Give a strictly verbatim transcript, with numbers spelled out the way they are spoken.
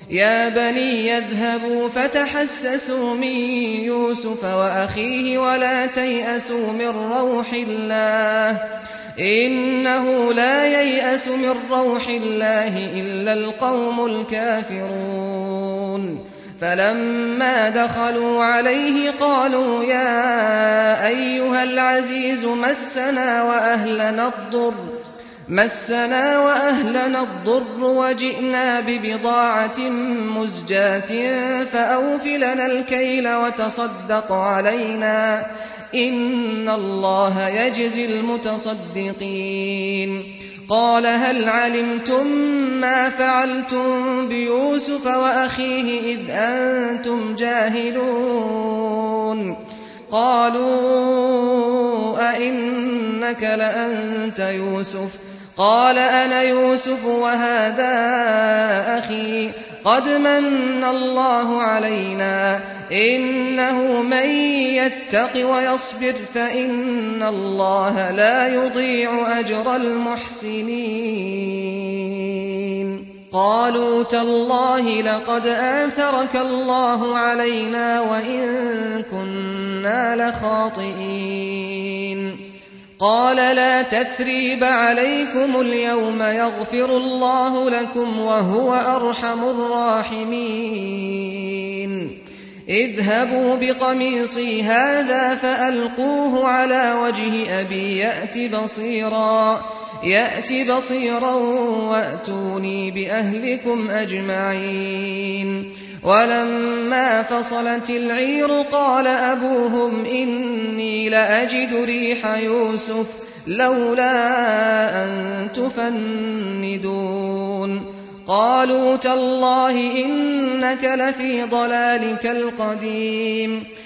يا بني يذهبوا فتحسسوا من يوسف وأخيه ولا تيأسوا من روح الله إنه لا ييأس من روح الله إلا القوم الكافرون فلما دخلوا عليه قالوا يا أيها العزيز مسنا وأهلنا الضر مسنا وأهلنا الضر وجئنا ببضاعة مزجاة فأوف لنا الكيل وتصدق علينا إن الله يجزي المتصدقين قال هل علمتم ما فعلتم بيوسف وأخيه إذ أنتم جاهلون قالوا أئنك لأنت يوسف قال أنا يوسف وهذا أخي قد من الله علينا إنه من يتق ويصبر فإن الله لا يضيع أجر المحسنين قالوا تالله لقد آثرك الله علينا وإن كنا لخاطئين قال لا تثريب عليكم اليوم يغفر الله لكم وهو أرحم الراحمين اذهبوا بقميصي هذا فألقوه على وجه أبي يأت بصيرا يأت بصيرا وأتوني بأهلكم أجمعين ولما فصلت العير قال أبوهم إني لأجد ريح يوسف لولا أن تفندون قالوا تالله إنك لفي ضلالك القديم